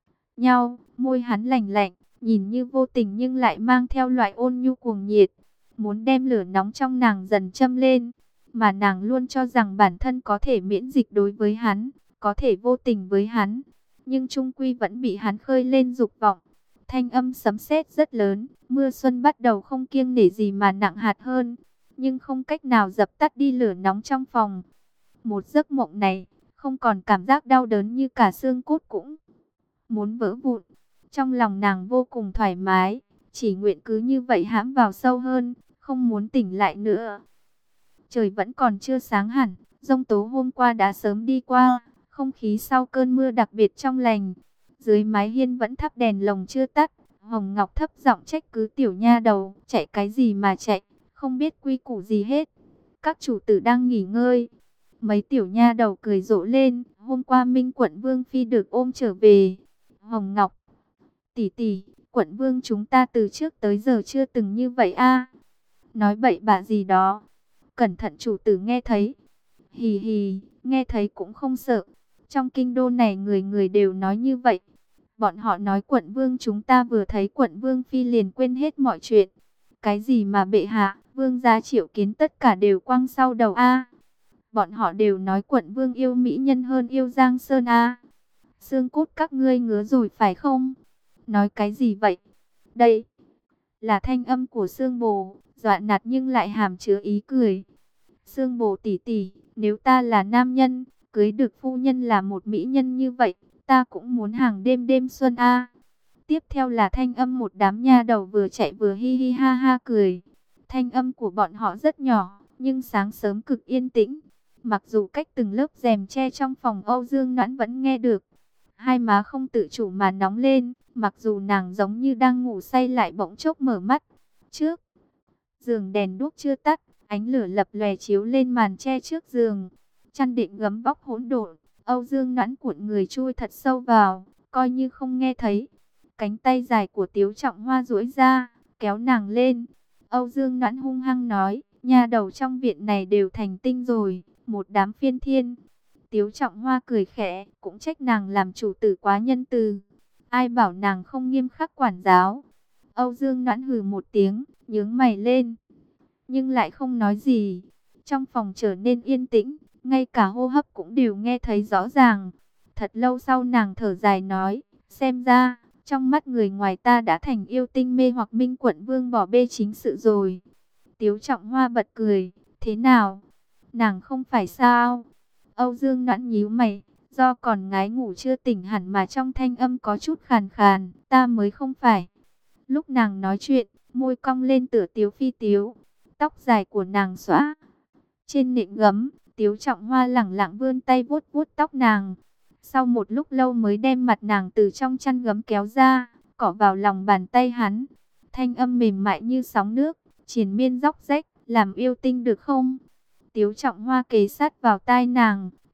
nhau, môi hắn lành lạnh, nhìn như vô tình nhưng lại mang theo loại ôn nhu cuồng nhiệt. Muốn đem lửa nóng trong nàng dần châm lên. Mà nàng luôn cho rằng bản thân có thể miễn dịch đối với hắn, có thể vô tình với hắn. Nhưng chung quy vẫn bị hắn khơi lên dục vọng. Thanh âm sấm sét rất lớn, mưa xuân bắt đầu không kiêng nể gì mà nặng hạt hơn, nhưng không cách nào dập tắt đi lửa nóng trong phòng. Một giấc mộng này, không còn cảm giác đau đớn như cả xương cốt cũng muốn vỡ vụn. Trong lòng nàng vô cùng thoải mái, chỉ nguyện cứ như vậy hãm vào sâu hơn, không muốn tỉnh lại nữa. Trời vẫn còn chưa sáng hẳn, giông tố hôm qua đã sớm đi qua, không khí sau cơn mưa đặc biệt trong lành. Dưới mái hiên vẫn thắp đèn lồng chưa tắt, Hồng Ngọc thấp giọng trách cứ tiểu nha đầu, chạy cái gì mà chạy, không biết quy củ gì hết. Các chủ tử đang nghỉ ngơi. Mấy tiểu nha đầu cười rộ lên, hôm qua Minh quận Vương Phi được ôm trở về. Hồng Ngọc, tỷ tỷ, quận Vương chúng ta từ trước tới giờ chưa từng như vậy a. Nói bậy bạ gì đó, cẩn thận chủ tử nghe thấy. Hì hì, nghe thấy cũng không sợ. Trong kinh đô này người người đều nói như vậy. Bọn họ nói quận Vương chúng ta vừa thấy quận Vương Phi liền quên hết mọi chuyện. Cái gì mà bệ hạ, Vương gia triệu kiến tất cả đều quăng sau đầu a. Bọn họ đều nói quận Vương yêu mỹ nhân hơn yêu Giang Sơn a. Xương cốt các ngươi ngứa rồi phải không? Nói cái gì vậy? Đây là thanh âm của Sương Bồ, dọa nạt nhưng lại hàm chứa ý cười. Sương Bồ tỷ tỷ, nếu ta là nam nhân, cưới được phu nhân là một mỹ nhân như vậy, ta cũng muốn hàng đêm đêm xuân a. Tiếp theo là thanh âm một đám nha đầu vừa chạy vừa hi hi ha ha cười. Thanh âm của bọn họ rất nhỏ, nhưng sáng sớm cực yên tĩnh. Mặc dù cách từng lớp rèm che trong phòng, Âu Dương Noãn vẫn nghe được. Hai má không tự chủ mà nóng lên, mặc dù nàng giống như đang ngủ say lại bỗng chốc mở mắt. Trước giường đèn đuốc chưa tắt, ánh lửa lập lòe chiếu lên màn che trước giường. Chăn đệm gấm vóc hỗn độn, Âu Dương Noãn cuộn người chui thật sâu vào, coi như không nghe thấy. Cánh tay dài của Tiếu Trọng Hoa duỗi ra, kéo nàng lên. Âu Dương Noãn hung hăng nói, nhà đầu trong viện này đều thành tinh rồi, một đám phiên thiên. Tiếu Trọng Hoa cười khẽ, cũng trách nàng làm chủ tử quá nhân từ. Ai bảo nàng không nghiêm khắc quản giáo. Âu Dương Noãn hừ một tiếng, nhướng mày lên, nhưng lại không nói gì. Trong phòng trở nên yên tĩnh, ngay cả hô hấp cũng đều nghe thấy rõ ràng. Thật lâu sau nàng thở dài nói, xem ra, trong mắt người ngoài ta đã thành yêu tinh mê hoặc Minh quận Vương bỏ bê chính sự rồi. Tiếu Trọng Hoa bật cười, thế nào? Nàng không phải sao? Âu Dương Noãn nhíu mày, do còn ngái ngủ chưa tỉnh hẳn mà trong thanh âm có chút khàn khàn, ta mới không phải. Lúc nàng nói chuyện, môi cong lên tựa tiếu phi tiếu, tóc dài của nàng xõa trên nệm gấm. Tiếu Trọng Hoa lẳng lặng vươn tay vuốt vuốt tóc nàng. Sau một lúc lâu mới đem mặt nàng từ trong chăn gấm kéo ra, cọ vào lòng bàn tay hắn. Thanh âm mềm mại như sóng nước, triền miên róc rách, làm yêu tinh được không? Tiếu Trọng Hoa kề sát vào tai nàng,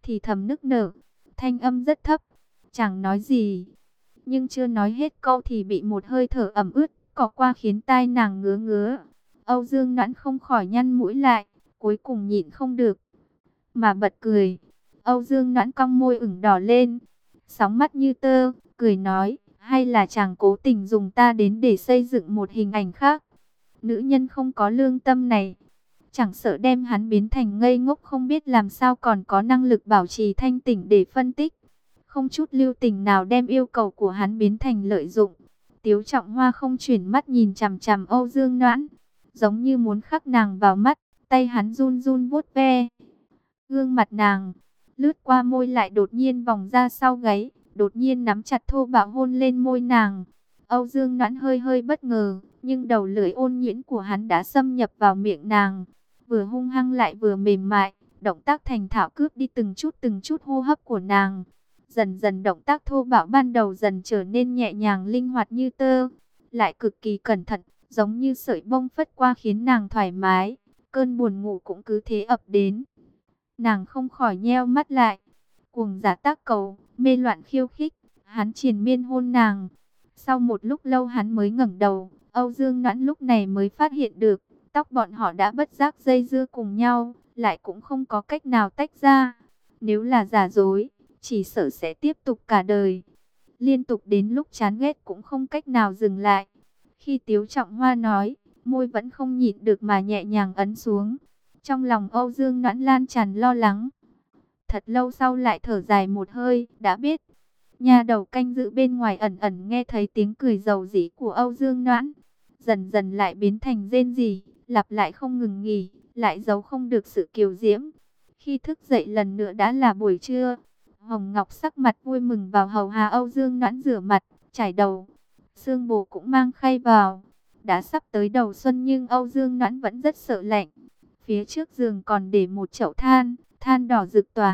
thì thầm nức nở, thanh âm rất thấp, chẳng nói gì. Nhưng chưa nói hết câu thì bị một hơi thở ẩm ướt cọ qua khiến tai nàng ngứa ngứa. Âu Dương Noãn không khỏi nhăn mũi lại, cuối cùng nhịn không được mà bật cười. Âu Dương Noãn cong môi ửng đỏ lên, sóng mắt như tơ, cười nói, hay là chàng cố tình dùng ta đến để xây dựng một hình ảnh khác. Nữ nhân không có lương tâm này, chẳng sợ đem hắn biến thành ngây ngốc không biết làm sao còn có năng lực bảo trì thanh tỉnh để phân tích. Không chút lưu tình nào đem yêu cầu của hắn biến thành lợi dụng. Tiếu Trọng Hoa không chuyển mắt nhìn chằm chằm Âu Dương Noãn, giống như muốn khắc nàng vào mắt, tay hắn run run vuốt ve gương mặt nàng, lướt qua môi lại đột nhiên vòng ra sau gáy, đột nhiên nắm chặt thô bạo hôn lên môi nàng. Âu Dương Noãn hơi hơi bất ngờ, nhưng đầu lưỡi ôn nhuyễn của hắn đã xâm nhập vào miệng nàng, vừa hung hăng lại vừa mềm mại, động tác thành thạo cướp đi từng chút từng chút hô hấp của nàng. Dần dần động tác thô bạo ban đầu dần trở nên nhẹ nhàng linh hoạt như tơ, lại cực kỳ cẩn thận, giống như sợi bông phất qua khiến nàng thoải mái. Cơn buồn ngủ cũng cứ thế ập đến. Nàng không khỏi nheo mắt lại, cuồng giả tác cầu, mê loạn khiêu khích, hắn triền miên hôn nàng. Sau một lúc lâu hắn mới ngẩng đầu, Âu Dương Noãn lúc này mới phát hiện được, tóc bọn họ đã bất giác dây dưa cùng nhau, lại cũng không có cách nào tách ra. Nếu là giả dối, chỉ sợ sẽ tiếp tục cả đời. Liên tục đến lúc chán ghét cũng không cách nào dừng lại. Khi Tiếu Trọng Hoa nói, môi vẫn không nhịn được mà nhẹ nhàng ấn xuống. Trong lòng Âu Dương Noãn lan tràn lo lắng. Thật lâu sau lại thở dài một hơi, đã biết. Nhà đầu canh giữ bên ngoài ẩn ẩn nghe thấy tiếng cười dầu dĩ của Âu Dương Noãn. Dần dần lại biến thành rên rỉ, lặp lại không ngừng nghỉ, lại giấu không được sự kiều diễm. Khi thức dậy lần nữa đã là buổi trưa. Hồng Ngọc sắc mặt vui mừng vào hầu hạ Âu Dương Noãn rửa mặt, chải đầu. Sương Bồ cũng mang khay vào. Đã sắp tới đầu xuân nhưng Âu Dương Noãn vẫn rất sợ lạnh. Phía trước giường còn để một chậu than, than đỏ rực tỏa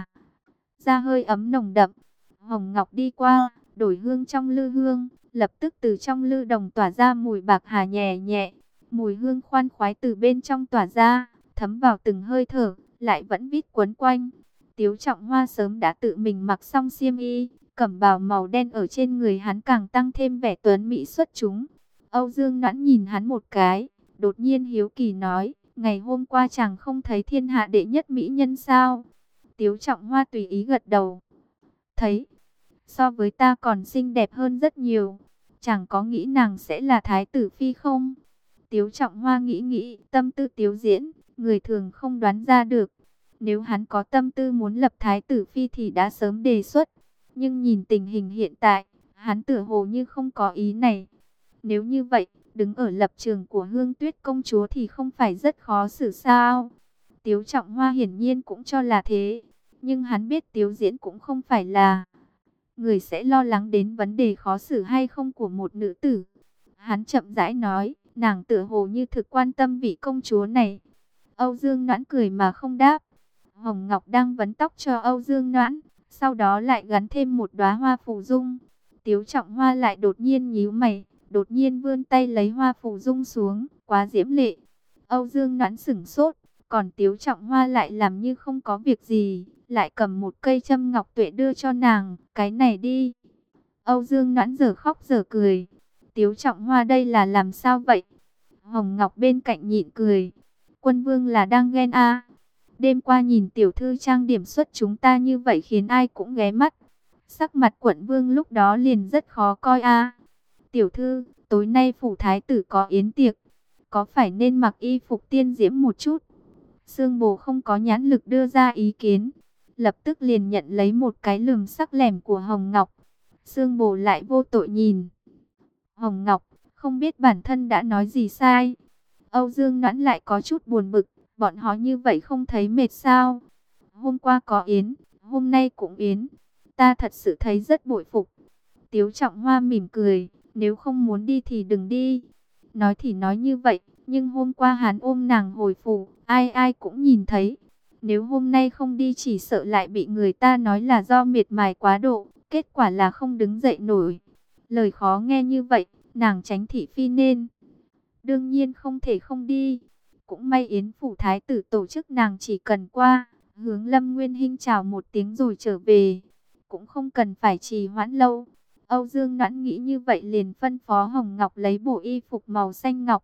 ra hơi ấm nồng đậm. Hồng Ngọc đi qua, đổi hương trong lư hương, lập tức từ trong lư đồng tỏa ra mùi bạc hà nhẹ nhẹ. Mùi hương khoan khoái từ bên trong tỏa ra, thấm vào từng hơi thở, lại vẫn vít quấn quanh. Tiếu Trọng Hoa sớm đã tự mình mặc xong xiêm y, cẩm bào màu đen ở trên người hắn càng tăng thêm vẻ tuấn mỹ xuất chúng. Âu Dương Noãn nhìn hắn một cái, đột nhiên hiếu kỳ nói, ngày hôm qua chàng không thấy thiên hạ đệ nhất mỹ nhân sao? Tiếu Trọng Hoa tùy ý gật đầu. Thấy, so với ta còn xinh đẹp hơn rất nhiều. Chàng có nghĩ nàng sẽ là thái tử phi không? Tiếu Trọng Hoa nghĩ nghĩ, tâm tư Tiếu Diễn, người thường không đoán ra được. Nếu hắn có tâm tư muốn lập thái tử phi thì đã sớm đề xuất. Nhưng nhìn tình hình hiện tại, hắn tựa hồ như không có ý này. Nếu như vậy, đứng ở lập trường của Hương Tuyết công chúa thì không phải rất khó xử sao? Tiếu Trọng Hoa hiển nhiên cũng cho là thế. Nhưng hắn biết Tiếu Diễn cũng không phải là người sẽ lo lắng đến vấn đề khó xử hay không của một nữ tử. Hắn chậm rãi nói, nàng tựa hồ như thực quan tâm vị công chúa này. Âu Dương Noãn cười mà không đáp. Hồng Ngọc đang vấn tóc cho Âu Dương Noãn, sau đó lại gắn thêm một đóa hoa phù dung. Tiếu Trọng Hoa lại đột nhiên nhíu mày, đột nhiên vươn tay lấy hoa phù dung xuống, quá diễm lệ. Âu Dương Noãn sửng sốt, còn Tiếu Trọng Hoa lại làm như không có việc gì, lại cầm một cây châm ngọc tuệ đưa cho nàng, cái này đi. Âu Dương Noãn giờ khóc giờ cười. Tiếu Trọng Hoa đây là làm sao vậy? Hồng Ngọc bên cạnh nhịn cười. Quân vương là đang ghen a. Đêm qua nhìn tiểu thư trang điểm xuất chúng ta như vậy khiến ai cũng ghé mắt. Sắc mặt quận vương lúc đó liền rất khó coi a. Tiểu thư, tối nay phủ thái tử có yến tiệc, có phải nên mặc y phục tiên diễm một chút? Sương Bồ không có nhãn lực đưa ra ý kiến, lập tức liền nhận lấy một cái lườm sắc lẻm của Hồng Ngọc. Sương Bồ lại vô tội nhìn Hồng Ngọc, không biết bản thân đã nói gì sai. Âu Dương Noãn lại có chút buồn bực, bọn họ như vậy không thấy mệt sao? Hôm qua có yến, hôm nay cũng yến, ta thật sự thấy rất bội phục. Tiếu Trọng Hoa mỉm cười, nếu không muốn đi thì đừng đi. Nói thì nói như vậy, nhưng hôm qua hắn ôm nàng hồi phủ, ai ai cũng nhìn thấy. Nếu hôm nay không đi chỉ sợ lại bị người ta nói là do miệt mài quá độ, kết quả là không đứng dậy nổi. Lời khó nghe như vậy, nàng tránh thị phi nên đương nhiên không thể không đi. Cũng may yến phủ thái tử tổ chức nàng chỉ cần qua, hướng Lâm Nguyên Hinh chào một tiếng rồi trở về. Cũng không cần phải trì hoãn lâu. Âu Dương Noãn nghĩ như vậy liền phân phó Hồng Ngọc lấy bộ y phục màu xanh ngọc.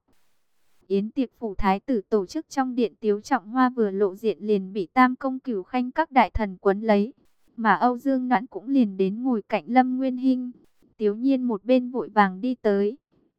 Yến tiệc phủ thái tử tổ chức trong điện Tiếu Trọng Hoa vừa lộ diện liền bị Tam Công Cửu Khanh các đại thần quấn lấy. Mà Âu Dương Noãn cũng liền đến ngồi cạnh Lâm Nguyên Hinh. Tiếu Nhiên một bên vội vàng đi tới,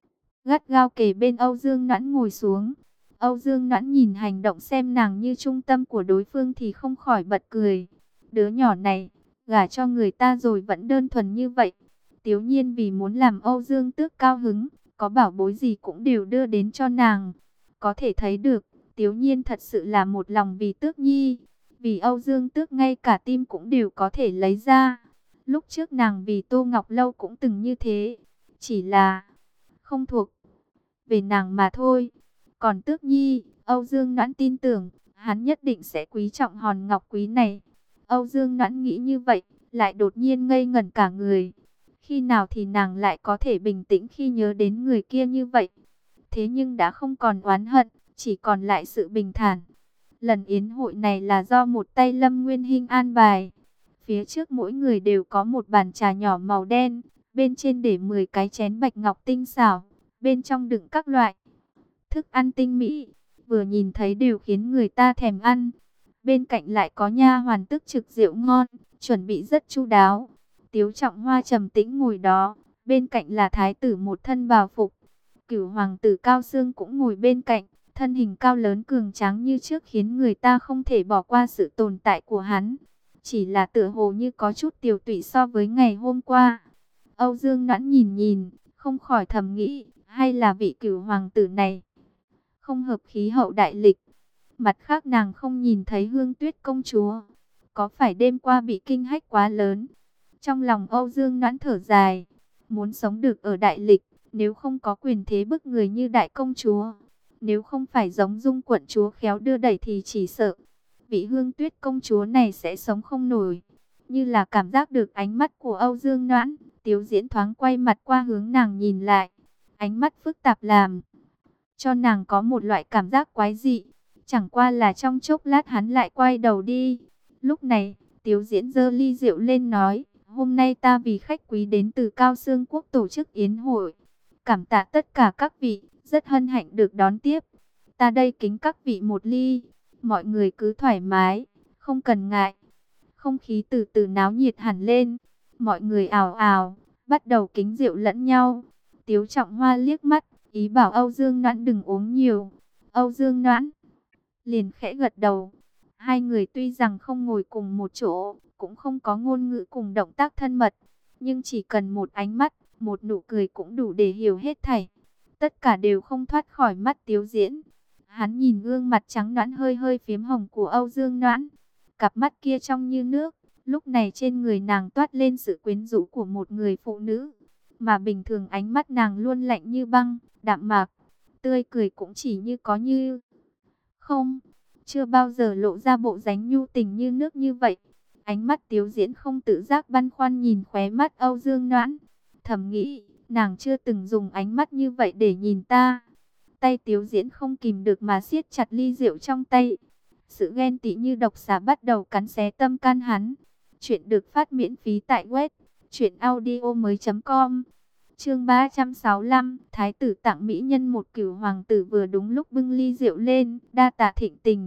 gắt gao kề bên Âu Dương Noãn ngồi xuống. Âu Dương Noãn nhìn hành động xem nàng như trung tâm của đối phương thì không khỏi bật cười. Đứa nhỏ này, gả cho người ta rồi vẫn đơn thuần như vậy. Tiếu Nhiên vì muốn làm Âu Dương Tước cao hứng, có bảo bối gì cũng đều đưa đến cho nàng. Có thể thấy được, Tiếu Nhiên thật sự là một lòng vì Tước Nhi. Vì Âu Dương Tước ngay cả tim cũng đều có thể lấy ra. Lúc trước nàng vì Tô Ngọc Lâu cũng từng như thế. Chỉ là không thuộc về nàng mà thôi. Còn Tước Nhi, Âu Dương Noãn tin tưởng, hắn nhất định sẽ quý trọng hòn ngọc quý này. Âu Dương Noãn nghĩ như vậy, lại đột nhiên ngây ngẩn cả người. Khi nào thì nàng lại có thể bình tĩnh khi nhớ đến người kia như vậy? Thế nhưng đã không còn oán hận, chỉ còn lại sự bình thản. Lần yến hội này là do một tay Lâm Nguyên Hinh an bài. Phía trước mỗi người đều có một bàn trà nhỏ màu đen, bên trên để mười cái chén bạch ngọc tinh xảo, bên trong đựng các loại thức ăn tinh mỹ, vừa nhìn thấy đều khiến người ta thèm ăn. Bên cạnh lại có nha hoàn tức trực rượu ngon, chuẩn bị rất chu đáo. Tiếu Trọng Hoa trầm tĩnh ngồi đó, bên cạnh là thái tử một thân bào phục. Cửu hoàng tử Cao Xương cũng ngồi bên cạnh, thân hình cao lớn cường tráng như trước khiến người ta không thể bỏ qua sự tồn tại của hắn. Chỉ là tựa hồ như có chút tiều tụy so với ngày hôm qua. Âu Dương Noãn nhìn nhìn, không khỏi thầm nghĩ, hay là vị cửu hoàng tử này không hợp khí hậu đại lịch. Mặt khác nàng không nhìn thấy Hương Tuyết công chúa, có phải đêm qua bị kinh hách quá lớn? Trong lòng Âu Dương Noãn thở dài, muốn sống được ở đại lịch, nếu không có quyền thế bức người như đại công chúa, nếu không phải giống Dung quận chúa khéo đưa đẩy thì chỉ sợ vị Hương Tuyết công chúa này sẽ sống không nổi. Như là cảm giác được ánh mắt của Âu Dương Noãn, Tiếu Diễn thoáng quay mặt qua hướng nàng nhìn lại. Ánh mắt phức tạp làm cho nàng có một loại cảm giác quái dị. Chẳng qua là trong chốc lát hắn lại quay đầu đi. Lúc này, Tiếu Diễn giơ ly rượu lên nói, hôm nay ta vì khách quý đến từ Cao Xương Quốc tổ chức yến hội. Cảm tạ tất cả các vị, rất hân hạnh được đón tiếp. Ta đây kính các vị một ly, mọi người cứ thoải mái, không cần ngại. Không khí từ từ náo nhiệt hẳn lên, mọi người ào ào, bắt đầu kính rượu lẫn nhau. Tiếu Trọng Hoa liếc mắt, ý bảo Âu Dương Noãn đừng uống nhiều. Âu Dương Noãn liền khẽ gật đầu. Hai người tuy rằng không ngồi cùng một chỗ, cũng không có ngôn ngữ cùng động tác thân mật, nhưng chỉ cần một ánh mắt, một nụ cười cũng đủ để hiểu hết thảy. Tất cả đều không thoát khỏi mắt Tiếu Diễn. Hắn nhìn gương mặt trắng nõn hơi hơi phiếm hồng của Âu Dương Noãn, cặp mắt kia trong như nước, lúc này trên người nàng toát lên sự quyến rũ của một người phụ nữ, mà bình thường ánh mắt nàng luôn lạnh như băng, đạm mạc, tươi cười cũng chỉ như có như không, chưa bao giờ lộ ra bộ dáng nhu tình như nước như vậy. Ánh mắt Tiếu Diễn không tự giác băn khoăn nhìn khóe mắt Âu Dương Noãn, thầm nghĩ, nàng chưa từng dùng ánh mắt như vậy để nhìn ta. Tay Tiếu Diễn không kìm được mà siết chặt ly rượu trong tay. Sự ghen tị như độc xà bắt đầu cắn xé tâm can hắn. Chuyện được phát miễn phí tại web truyện audio mới chấm com. Chương ba trăm sáu mươi lăm, Thái tử tặng mỹ nhân một cửu hoàng tử vừa đúng lúc bưng ly rượu lên, đa tạ thịnh tình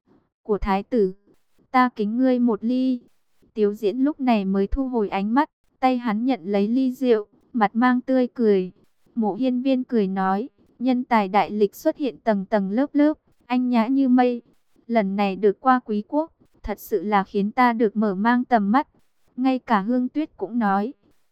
của thái tử. Ta kính ngươi một ly. Tiếu Diễn lúc này mới thu hồi ánh mắt, tay hắn nhận lấy ly rượu, mặt mang tươi cười. Mộ Hiên Viên cười nói, nhân tài đại lịch xuất hiện tầng tầng lớp lớp, anh nhã như mây. Lần này được qua quý quốc, thật sự là khiến ta được mở mang tầm mắt. Ngay cả Hương Tuyết cũng nói.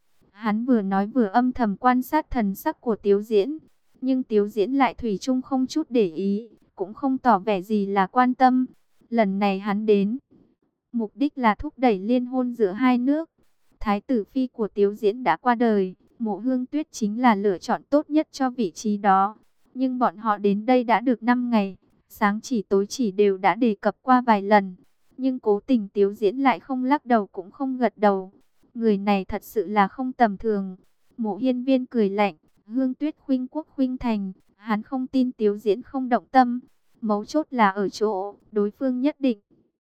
Hắn vừa nói vừa âm thầm quan sát thần sắc của Tiếu Diễn, nhưng Tiếu Diễn lại thủy chung không chút để ý, cũng không tỏ vẻ gì là quan tâm. Lần này hắn đến, mục đích là thúc đẩy liên hôn giữa hai nước. Thái tử phi của Tiếu Diễn đã qua đời, Mộ Hương Tuyết chính là lựa chọn tốt nhất cho vị trí đó. Nhưng bọn họ đến đây đã được năm ngày, sáng chỉ tối chỉ đều đã đề cập qua vài lần. Nhưng cố tình Tiếu Diễn lại không lắc đầu cũng không gật đầu. Người này thật sự là không tầm thường. Mộ Hiên Viên cười lạnh, Hương Tuyết khuynh quốc khuynh thành, hắn không tin Tiếu Diễn không động tâm. Mấu chốt là ở chỗ, đối phương nhất định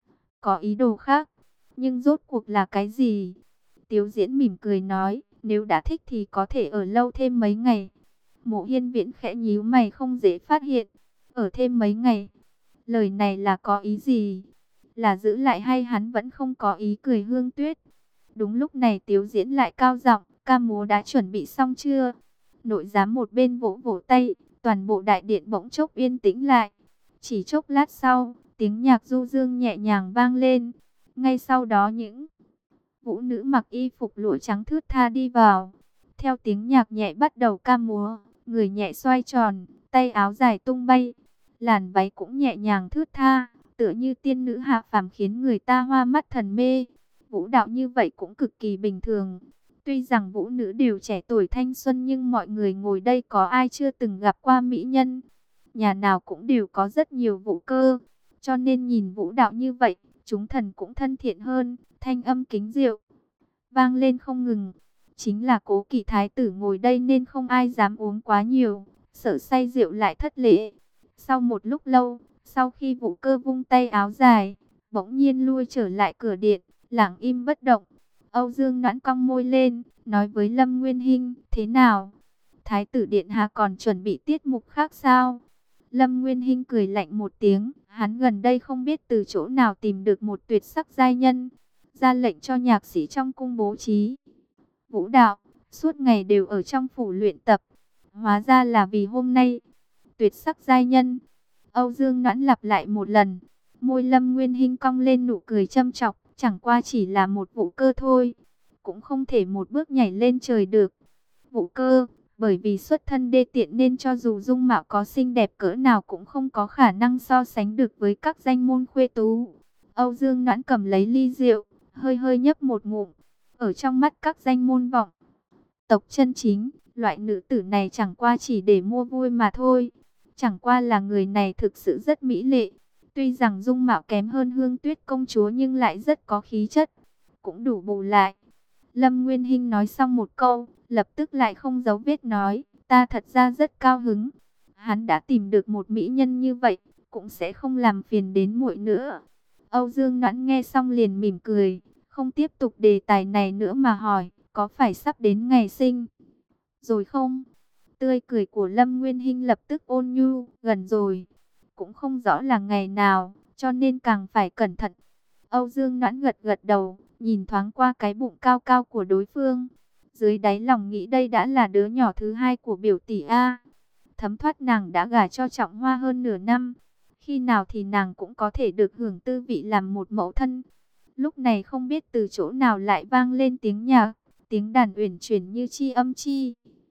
có ý đồ khác. Nhưng rốt cuộc là cái gì? Tiếu Diễn mỉm cười nói, nếu đã thích thì có thể ở lâu thêm mấy ngày. Mộ Hiên Viễn khẽ nhíu mày không dễ phát hiện. Ở thêm mấy ngày? Lời này là có ý gì? Là giữ lại hay hắn vẫn không có ý? Cười Hương Tuyết. Đúng lúc này Tiếu Diễn lại cao giọng, ca múa đã chuẩn bị xong chưa? Nội giám một bên vỗ vỗ tay, toàn bộ đại điện bỗng chốc yên tĩnh lại. Chỉ chốc lát sau, tiếng nhạc du dương nhẹ nhàng vang lên. Ngay sau đó những vũ nữ mặc y phục lụa trắng thướt tha đi vào. Theo tiếng nhạc nhẹ bắt đầu ca múa, người nhẹ xoay tròn, tay áo dài tung bay. Làn váy cũng nhẹ nhàng thướt tha, tựa như tiên nữ hạ phàm khiến người ta hoa mắt thần mê. Vũ đạo như vậy cũng cực kỳ bình thường. Tuy rằng vũ nữ đều trẻ tuổi thanh xuân nhưng mọi người ngồi đây có ai chưa từng gặp qua mỹ nhân. Nhà nào cũng đều có rất nhiều vũ cơ. Cho nên nhìn vũ đạo như vậy, chúng thần cũng thân thiện hơn. Thanh âm kính rượu vang lên không ngừng. Chính là Cố Kỵ thái tử ngồi đây nên không ai dám uống quá nhiều, sợ say rượu lại thất lễ. Sau một lúc lâu, sau khi vũ cơ vung tay áo dài, bỗng nhiên lui trở lại cửa điện, lặng im bất động. Âu Dương Noãn cong môi lên, nói với Lâm Nguyên Hinh, thế nào? Thái tử điện hạ còn chuẩn bị tiết mục khác sao? Lâm Nguyên Hinh cười lạnh một tiếng, hắn gần đây không biết từ chỗ nào tìm được một tuyệt sắc giai nhân, ra lệnh cho nhạc sĩ trong cung bố trí vũ đạo, suốt ngày đều ở trong phủ luyện tập. Hóa ra là vì hôm nay, tuyệt sắc giai nhân. Âu Dương Noãn lặp lại một lần, môi Lâm Nguyên Hinh cong lên nụ cười châm chọc, chẳng qua chỉ là một vũ cơ thôi, cũng không thể một bước nhảy lên trời được. Vũ cơ, bởi vì xuất thân đê tiện nên cho dù dung mạo có xinh đẹp cỡ nào cũng không có khả năng so sánh được với các danh môn khuê tú. Âu Dương Noãn cầm lấy ly rượu, hơi hơi nhấp một ngụm. Ở trong mắt các danh môn vọng tộc chân chính, loại nữ tử này chẳng qua chỉ để mua vui mà thôi. Chẳng qua là người này thực sự rất mỹ lệ. Tuy rằng dung mạo kém hơn Hương Tuyết công chúa nhưng lại rất có khí chất, cũng đủ bù lại. Lâm Nguyên Hinh nói xong một câu, lập tức lại không giấu vết nói, ta thật ra rất cao hứng. Hắn đã tìm được một mỹ nhân như vậy, cũng sẽ không làm phiền đến muội nữa. Âu Dương Noãn nghe xong liền mỉm cười, không tiếp tục đề tài này nữa mà hỏi, có phải sắp đến ngày sinh rồi không? Tươi cười của Lâm Nguyên Hinh lập tức ôn nhu, gần rồi, cũng không rõ là ngày nào, cho nên càng phải cẩn thận. Âu Dương Noãn gật gật đầu, nhìn thoáng qua cái bụng cao cao của đối phương. Dưới đáy lòng nghĩ đây đã là đứa nhỏ thứ hai của biểu tỷ A. Thấm thoát nàng đã gả cho Trọng Hoa hơn nửa năm. Khi nào thì nàng cũng có thể được hưởng tư vị làm một mẫu thân. Lúc này không biết từ chỗ nào lại vang lên tiếng nhạc, tiếng đàn uyển chuyển như chi âm chi.